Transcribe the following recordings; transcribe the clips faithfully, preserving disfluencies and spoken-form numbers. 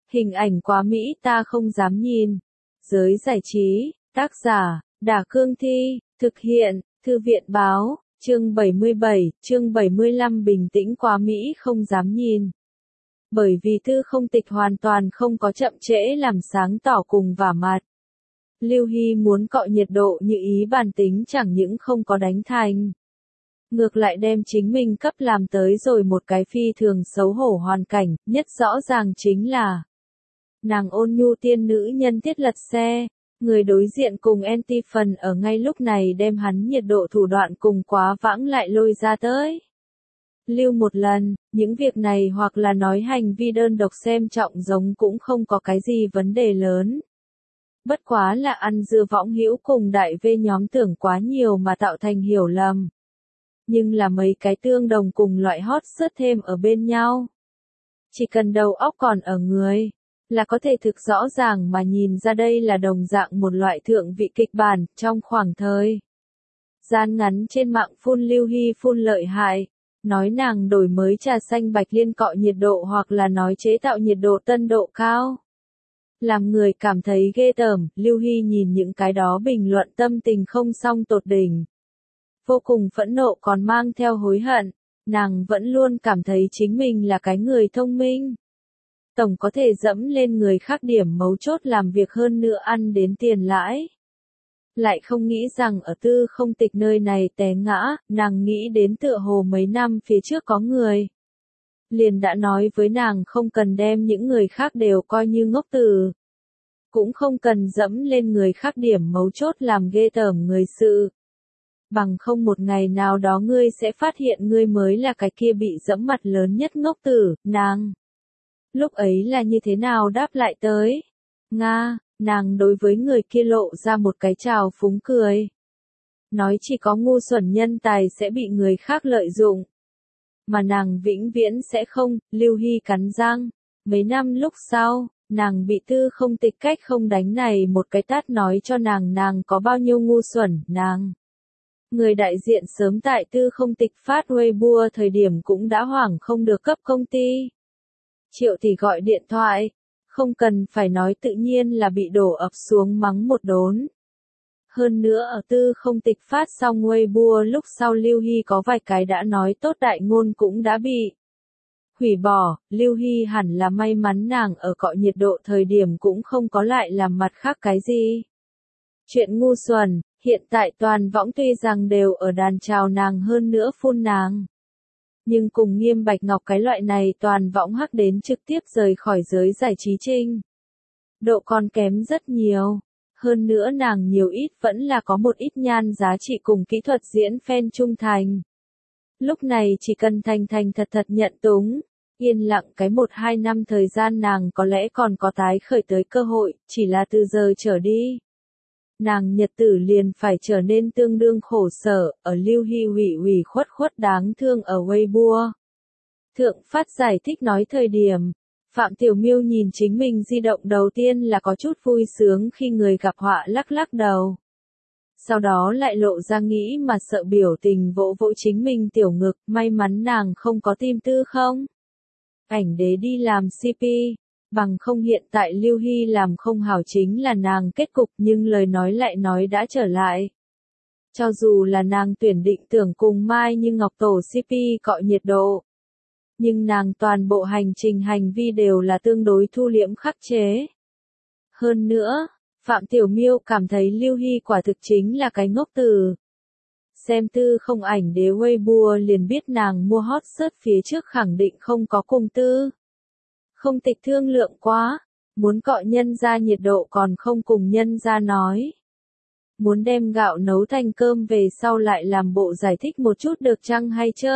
Hình ảnh quá mỹ ta không dám nhìn. Giới giải trí, tác giả, Đả Cương Thi, thực hiện, Thư viện Báo, chương bảy mươi bảy, chương bảy mươi lăm bình tĩnh quá mỹ không dám nhìn. Bởi vì Tư Không Tịch hoàn toàn không có chậm trễ làm sáng tỏ cùng vả mặt. Lưu Hy muốn cọ nhiệt độ như ý bản tính chẳng những không có đánh thành. Ngược lại đem chính mình cấp làm tới rồi một cái phi thường xấu hổ hoàn cảnh, nhất rõ ràng chính là nàng ôn nhu tiên nữ nhân tiết lật xe, người đối diện cùng anti-phần ở ngay lúc này đem hắn nhiệt độ thủ đoạn cùng quá vãng lại lôi ra tới. Lưu một lần, những việc này hoặc là nói hành vi đơn độc xem trọng giống cũng không có cái gì vấn đề lớn. Bất quá là ăn dưa võng hữu cùng đại vê nhóm tưởng quá nhiều mà tạo thành hiểu lầm. Nhưng là mấy cái tương đồng cùng loại hot search thêm ở bên nhau. Chỉ cần đầu óc còn ở người, là có thể thực rõ ràng mà nhìn ra đây là đồng dạng một loại thượng vị kịch bản, trong khoảng thời gian ngắn trên mạng phun Lưu Hy phun lợi hại, nói nàng đổi mới trà xanh bạch liên cọ nhiệt độ hoặc là nói chế tạo nhiệt độ tân độ cao. Làm người cảm thấy ghê tởm, Lưu Hy nhìn những cái đó bình luận tâm tình không song tột đỉnh. Vô cùng phẫn nộ còn mang theo hối hận, nàng vẫn luôn cảm thấy chính mình là cái người thông minh. Tổng có thể dẫm lên người khác điểm mấu chốt làm việc hơn nữa ăn đến tiền lãi. Lại không nghĩ rằng ở Tư Không Tịch nơi này té ngã, nàng nghĩ đến tựa hồ mấy năm phía trước có người. Liền đã nói với nàng không cần đem những người khác đều coi như ngốc tử. Cũng không cần dẫm lên người khác điểm mấu chốt làm ghê tởm người sự. Bằng không một ngày nào đó ngươi sẽ phát hiện ngươi mới là cái kia bị dẫm mặt lớn nhất ngốc tử, nàng. Lúc ấy là như thế nào đáp lại tới? Nga, nàng đối với người kia lộ ra một cái trào phúng cười. Nói chỉ có ngu xuẩn nhân tài sẽ bị người khác lợi dụng. Mà nàng vĩnh viễn sẽ không, Lưu Hy cắn răng. Mấy năm lúc sau, nàng bị Tư Không Tịch cách không đánh này một cái tát nói cho nàng nàng có bao nhiêu ngu xuẩn, nàng. Người đại diện sớm tại Tư Không Tịch phát Weibo thời điểm cũng đã hoảng không được cấp công ty. Triệu thì gọi điện thoại, không cần phải nói tự nhiên là bị đổ ập xuống mắng một đốn. Hơn nữa ở Tư Không Tịch phát xong Weibo lúc sau Lưu Hy có vài cái đã nói tốt đại ngôn cũng đã bị hủy bỏ, Lưu Hy hẳn là may mắn nàng ở cọ nhiệt độ thời điểm cũng không có lại làm mặt khác cái gì. Chuyện ngu xuẩn, hiện tại toàn võng tuy rằng đều ở đàn chào nàng hơn nữa phun nàng. Nhưng cùng Nghiêm Bạch Ngọc cái loại này toàn võng hắc đến trực tiếp rời khỏi giới giải trí trinh. Độ còn kém rất nhiều. Hơn nữa nàng nhiều ít vẫn là có một ít nhan giá trị cùng kỹ thuật diễn fan trung thành. Lúc này chỉ cần thành thành thật thật nhận túng, yên lặng cái một hai năm thời gian nàng có lẽ còn có tái khởi tới cơ hội, chỉ là từ giờ trở đi. Nàng nhật tử liền phải trở nên tương đương khổ sở, ở Lưu Hy hủy hủy khuất khuất đáng thương ở Weibo. Thượng phát giải thích nói thời điểm, Phạm Tiểu Miêu nhìn chính mình di động đầu tiên là có chút vui sướng khi người gặp họa lắc lắc đầu. Sau đó lại lộ ra nghĩ mà sợ biểu tình vỗ vỗ chính mình tiểu ngực, may mắn nàng không có tim Tư không. Ảnh đế đi làm xê pê, bằng không hiện tại Lưu Hy làm không hảo chính là nàng kết cục nhưng lời nói lại nói đã trở lại. Cho dù là nàng tuyển định tưởng cùng Mai như Ngọc Tổ xê pê cọ nhiệt độ. Nhưng nàng toàn bộ hành trình hành vi đều là tương đối thu liễm khắc chế. Hơn nữa, Phạm Tiểu Miêu cảm thấy Lưu Hy quả thực chính là cái ngốc tử. Xem Tư Không ảnh đế Weibo liền biết nàng mua hot search phía trước khẳng định không có cùng Tư Không Tịch thương lượng quá, muốn cọ nhân ra nhiệt độ còn không cùng nhân ra nói. Muốn đem gạo nấu thành cơm về sau lại làm bộ giải thích một chút được chăng hay chớ?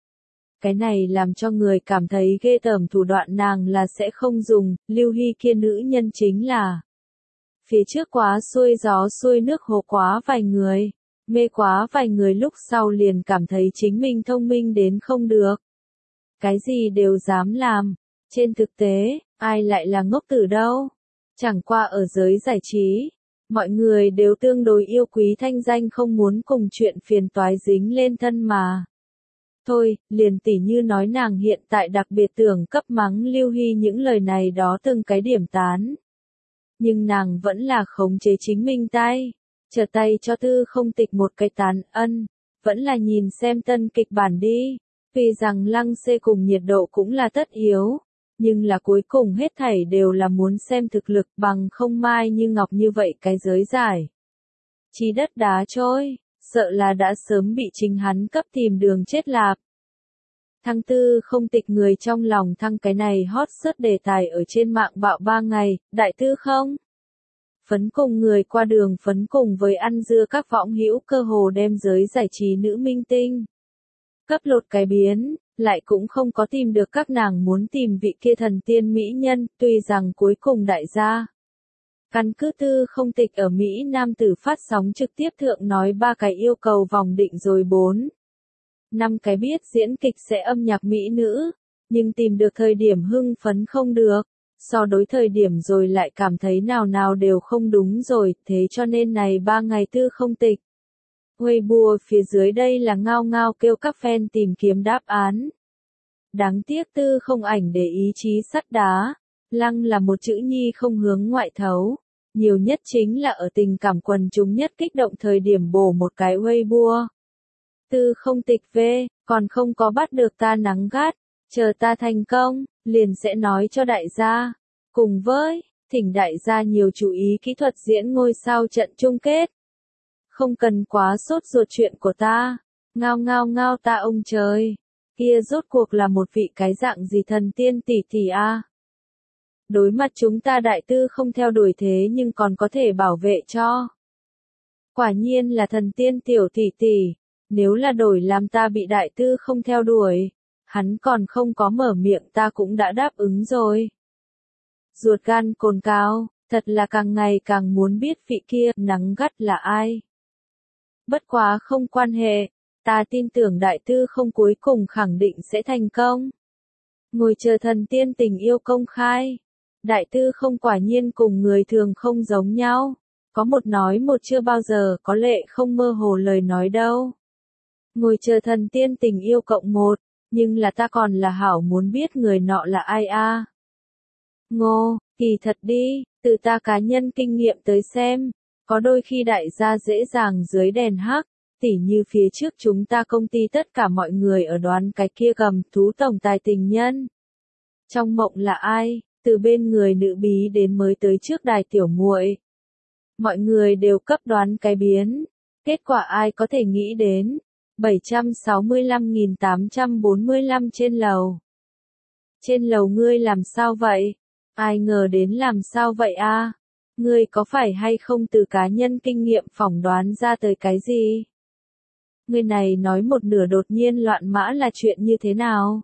Cái này làm cho người cảm thấy ghê tởm thủ đoạn nàng là sẽ không dùng, Lưu Hy kia nữ nhân chính là. Phía trước quá xuôi gió xuôi nước hồ quá vài người, mê quá vài người lúc sau liền cảm thấy chính mình thông minh đến không được. Cái gì đều dám làm, trên thực tế, ai lại là ngốc tử đâu. Chẳng qua ở giới giải trí, mọi người đều tương đối yêu quý thanh danh không muốn cùng chuyện phiền toái dính lên thân mà. Thôi, liền tỉ như nói nàng hiện tại đặc biệt tưởng cấp mắng Lưu Hy những lời này đó từng cái điểm tán. Nhưng nàng vẫn là khống chế chính mình tay, trở tay cho Tư Không Tịch một cái tán ân, vẫn là nhìn xem tân kịch bản đi. Tuy rằng Lăng Xê cùng nhiệt độ cũng là tất yếu, nhưng là cuối cùng hết thảy đều là muốn xem thực lực bằng không Mai Như Ngọc như vậy cái giới giải. Chí đất đá trôi, sợ là đã sớm bị chính hắn cấp tìm đường chết lạp. Thăng Tư Không Tịch người trong lòng thăng cái này hot search đề tài ở trên mạng bạo ba ngày, đại tư không? Phấn cùng người qua đường phấn cùng với ăn dưa các võng hữu cơ hồ đem giới giải trí nữ minh tinh. Cấp lột cái biến, lại cũng không có tìm được các nàng muốn tìm vị kia thần tiên mỹ nhân, tuy rằng cuối cùng đại gia. Căn cứ Tư Không Tịch ở Mỹ Nam tử phát sóng trực tiếp thượng nói ba cái yêu cầu vòng định rồi bốn. Năm cái biết diễn kịch sẽ âm nhạc mỹ nữ, nhưng tìm được thời điểm hưng phấn không được, so đối thời điểm rồi lại cảm thấy nào nào đều không đúng rồi, thế cho nên này ba ngày Tư Không Tịch. Weibo phía dưới đây là ngao ngao kêu các fan tìm kiếm đáp án. Đáng tiếc Tư Không ảnh để ý chí sắt đá, Lăng là một chữ nhi không hướng ngoại thấu, nhiều nhất chính là ở tình cảm quần chúng nhất kích động thời điểm bổ một cái Weibo. Tư Không Tịch về, còn không có bắt được ta nắng gắt, chờ ta thành công, liền sẽ nói cho đại gia. Cùng với, thỉnh đại gia nhiều chú ý kỹ thuật diễn ngôi sao trận chung kết. Không cần quá sốt ruột chuyện của ta, ngao ngao ngao ta ông trời, kia rốt cuộc là một vị cái dạng gì thần tiên tỷ tỷ a. Đối mặt chúng ta đại tư không theo đuổi thế nhưng còn có thể bảo vệ cho. Quả nhiên là thần tiên tiểu tỷ tỷ, nếu là đổi làm ta bị đại tư không theo đuổi, hắn còn không có mở miệng ta cũng đã đáp ứng rồi. Ruột gan cồn cao, thật là càng ngày càng muốn biết vị kia nắng gắt là ai. Bất quá không quan hệ, ta tin tưởng đại tư không cuối cùng khẳng định sẽ thành công. Ngồi chờ thần tiên tình yêu công khai. Đại tư không quả nhiên cùng người thường không giống nhau. Có một nói một chưa bao giờ có lệ không mơ hồ lời nói đâu. Ngồi chờ thần tiên tình yêu cộng một, nhưng là ta còn là hảo muốn biết người nọ là ai a. Ngô, kỳ thật đi, từ ta cá nhân kinh nghiệm tới xem, có đôi khi đại gia dễ dàng dưới đèn hắc, tỉ như phía trước chúng ta công ty tất cả mọi người ở đoán cái kia gầm thú tổng tài tình nhân. Trong mộng là ai, từ bên người nữ bí đến mới tới trước đài tiểu muội. Mọi người đều cấp đoán cái biến, kết quả ai có thể nghĩ đến, bảy trăm sáu mươi lăm nghìn tám trăm bốn mươi lăm trên lầu. Trên lầu ngươi làm sao vậy? Ai ngờ đến làm sao vậy a? Ngươi có phải hay không từ cá nhân kinh nghiệm phỏng đoán ra tới cái gì? Ngươi này nói một nửa đột nhiên loạn mã là chuyện như thế nào?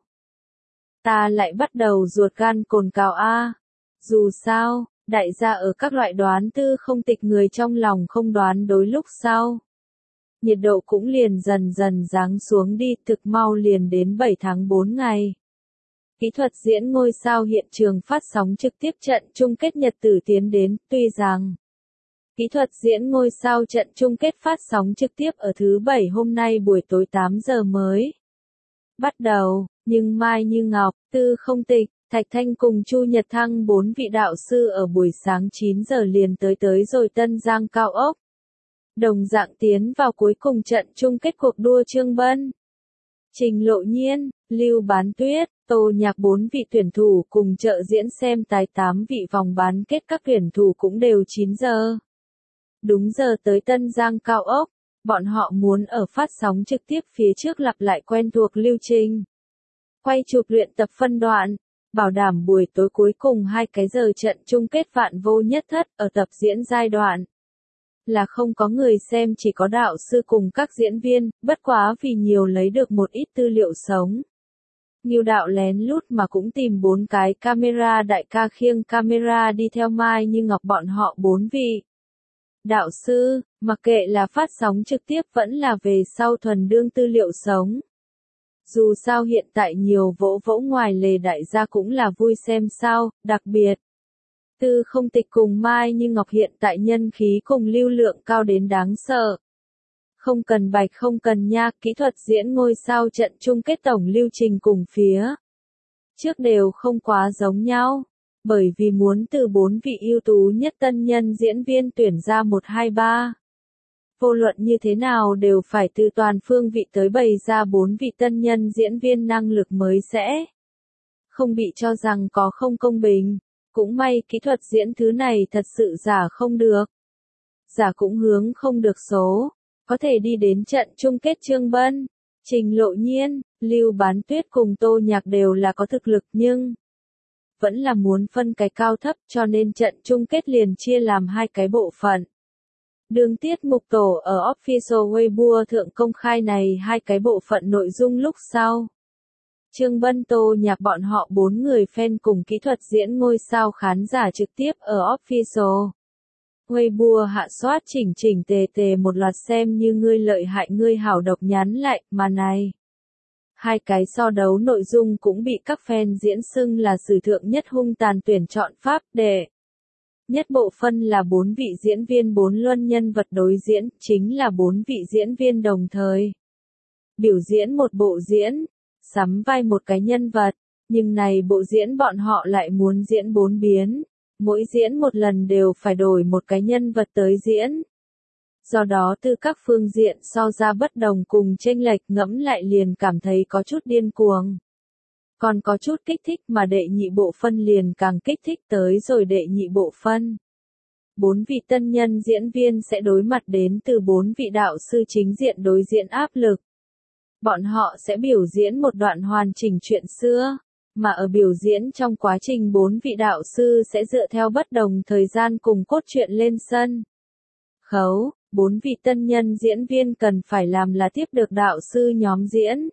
Ta lại bắt đầu ruột gan cồn cào a. Dù sao, đại gia ở các loại đoán tư không tịch người trong lòng không đoán đối lúc sau. Nhiệt độ cũng liền dần dần giáng xuống đi, thực mau liền đến bảy tháng bốn ngày. Kỹ thuật diễn ngôi sao hiện trường phát sóng trực tiếp trận chung kết nhật tử tiến đến, tuy rằng kỹ thuật diễn ngôi sao trận chung kết phát sóng trực tiếp ở thứ bảy hôm nay buổi tối tám giờ mới bắt đầu, nhưng Mai Như Ngọc, Tư Không Tịch, Thạch Thanh cùng Chu Nhật Thăng bốn vị đạo sư ở buổi sáng chín giờ liền tới tới rồi Tân Giang cao ốc. Đồng dạng tiến vào cuối cùng trận chung kết cuộc đua Trương Bân. Trình Lộ Nhiên, Lưu Bán Tuyết, Tô Nhạc bốn vị tuyển thủ cùng trợ diễn xem tài tám vị vòng bán kết các tuyển thủ cũng đều chín giờ. Đúng giờ tới Tân Giang cao ốc, bọn họ muốn ở phát sóng trực tiếp phía trước lặp lại quen thuộc lưu trình. Quay chụp luyện tập phân đoạn, bảo đảm buổi tối cuối cùng hai cái giờ trận chung kết vạn vô nhất thất ở tập diễn giai đoạn. Là không có người xem chỉ có đạo sư cùng các diễn viên, bất quá vì nhiều lấy được một ít tư liệu sống. Nhiều đạo lén lút mà cũng tìm bốn cái camera đại ca khiêng camera đi theo Mai Như Ngọc bọn họ bốn vị. Đạo sư, mặc kệ là phát sóng trực tiếp vẫn là về sau thuần đương tư liệu sống. Dù sao hiện tại nhiều vỗ vỗ ngoài lề đại gia cũng là vui xem sao, đặc biệt. Tư Không Tịch cùng Mai Như Ngọc hiện tại nhân khí cùng lưu lượng cao đến đáng sợ. Không cần bạch không cần nha, kỹ thuật diễn ngôi sao trận chung kết tổng lưu trình cùng phía trước đều không quá giống nhau, bởi vì muốn từ bốn vị ưu tú nhất tân nhân diễn viên tuyển ra một hai ba. Vô luận như thế nào đều phải từ toàn phương vị tới bày ra bốn vị tân nhân diễn viên năng lực mới sẽ không bị cho rằng có không công bình. Cũng may kỹ thuật diễn thứ này thật sự giả không được. Giả cũng hướng không được số. Có thể đi đến trận chung kết Trương Bân, Trình Lộ Nhiên, Lưu Bán Tuyết cùng Tô Nhạc đều là có thực lực nhưng vẫn là muốn phân cái cao thấp cho nên trận chung kết liền chia làm hai cái bộ phận. Đường tiết mục tổ ở Official Weibo thượng công khai này hai cái bộ phận nội dung lúc sau. Trương Bân Tô Nhạc bọn họ bốn người fan cùng kỹ thuật diễn ngôi sao khán giả trực tiếp ở Official Weibo hạ soát chỉnh chỉnh tề tề một loạt xem như ngươi lợi hại ngươi hảo độc nhắn lại, mà này. Hai cái so đấu nội dung cũng bị các fan diễn xưng là sử thượng nhất hung tàn tuyển chọn pháp đệ. Nhất bộ phân là bốn vị diễn viên bốn luân nhân vật đối diễn, chính là bốn vị diễn viên đồng thời. Biểu diễn một bộ diễn, sắm vai một cái nhân vật, nhưng này bộ diễn bọn họ lại muốn diễn bốn biến. Mỗi diễn một lần đều phải đổi một cái nhân vật tới diễn. Do đó từ các phương diện so ra bất đồng cùng chênh lệch ngẫm lại liền cảm thấy có chút điên cuồng. Còn có chút kích thích mà đệ nhị bộ phân liền càng kích thích tới rồi đệ nhị bộ phân. Bốn vị tân nhân diễn viên sẽ đối mặt đến từ bốn vị đạo sư chính diện đối diễn áp lực. Bọn họ sẽ biểu diễn một đoạn hoàn chỉnh chuyện xưa. Mà ở biểu diễn trong quá trình bốn vị đạo sư sẽ dựa theo bất đồng thời gian cùng cốt truyện lên sân khấu, bốn vị tân nhân diễn viên cần phải làm là tiếp được đạo sư nhóm diễn.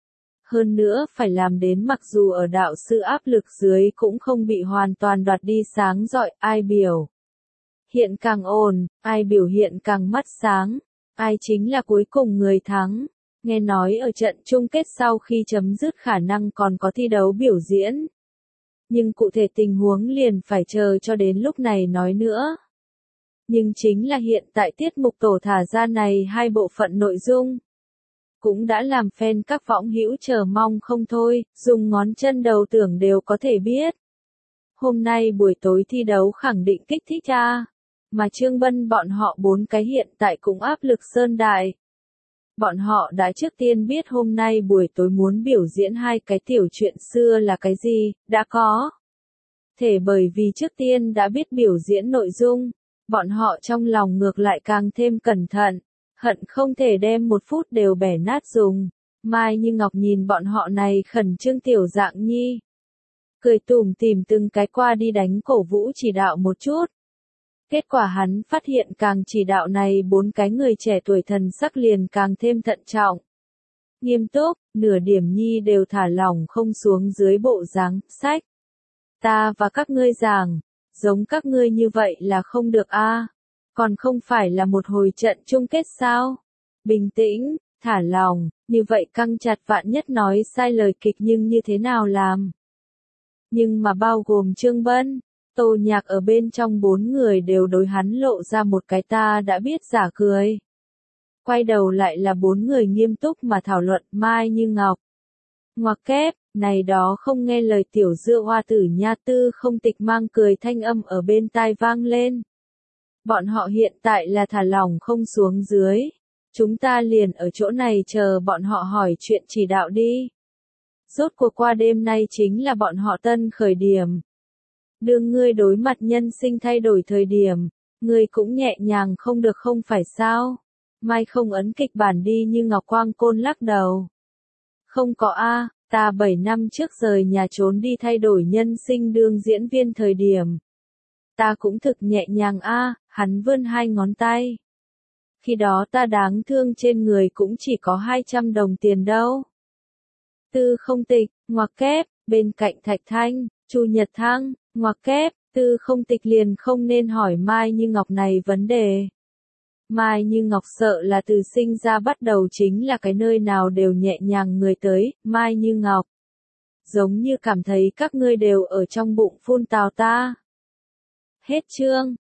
Hơn nữa phải làm đến mặc dù ở đạo sư áp lực dưới cũng không bị hoàn toàn đoạt đi sáng rọi, ai biểu hiện càng ổn, ai biểu hiện càng mắt sáng, ai chính là cuối cùng người thắng. Nghe nói ở trận chung kết sau khi chấm dứt khả năng còn có thi đấu biểu diễn. Nhưng cụ thể tình huống liền phải chờ cho đến lúc này nói nữa. Nhưng chính là hiện tại tiết mục tổ thả ra này hai bộ phận nội dung. Cũng đã làm fan các võng hữu chờ mong không thôi, dùng ngón chân đầu tưởng đều có thể biết. Hôm nay buổi tối thi đấu khẳng định kích thích a, mà Trương Bân bọn họ bốn cái hiện tại cũng áp lực sơn đại. Bọn họ đã trước tiên biết hôm nay buổi tối muốn biểu diễn hai cái tiểu chuyện xưa là cái gì, đã có. Thể bởi vì trước tiên đã biết biểu diễn nội dung, bọn họ trong lòng ngược lại càng thêm cẩn thận, hận không thể đem một phút đều bẻ nát dùng. Mai Như Ngọc nhìn bọn họ này khẩn trương tiểu dạng nhi. Cười tủm tỉm từng cái qua đi đánh cổ vũ chỉ đạo một chút. Kết quả hắn phát hiện càng chỉ đạo này bốn cái người trẻ tuổi thần sắc liền càng thêm thận trọng. Nghiêm túc, nửa điểm nhi đều thả lỏng không xuống dưới bộ dáng, sách. Ta và các ngươi giảng, giống các ngươi như vậy là không được a, còn không phải là một hồi trận chung kết sao? Bình tĩnh, thả lỏng, như vậy căng chặt vạn nhất nói sai lời kịch nhưng như thế nào làm? Nhưng mà bao gồm Trương Bân. Tô Nhạc ở bên trong bốn người đều đối hắn lộ ra một cái ta đã biết giả cười. Quay đầu lại là bốn người nghiêm túc mà thảo luận Mai Như Ngọc. Ngoặc kép, này đó không nghe lời tiểu dưa hoa tử nha tư không tịch mang cười thanh âm ở bên tai vang lên. Bọn họ hiện tại là thả lỏng không xuống dưới. Chúng ta liền ở chỗ này chờ bọn họ hỏi chuyện chỉ đạo đi. Rốt cuộc qua đêm nay chính là bọn họ tân khởi điểm. Đương ngươi đối mặt nhân sinh thay đổi thời điểm, ngươi cũng nhẹ nhàng không được không phải sao? Mai không ấn kịch bản đi như Ngọc Quang Côn lắc đầu. Không có a, ta bảy năm trước rời nhà trốn đi thay đổi nhân sinh đương diễn viên thời điểm. Ta cũng thực nhẹ nhàng a, hắn vươn hai ngón tay. Khi đó ta đáng thương trên người cũng chỉ có hai trăm đồng tiền đâu. Tư không tịch, ngoặc kép, bên cạnh Thạch Thanh, Chu Nhật Thăng. Ngoặc kép, tư không tịch liền không nên hỏi Mai Như Ngọc này vấn đề. Mai Như Ngọc sợ là từ sinh ra bắt đầu chính là cái nơi nào đều nhẹ nhàng người tới, Mai Như Ngọc. Giống như cảm thấy các ngươi đều ở trong bụng phun tào ta. Hết chương.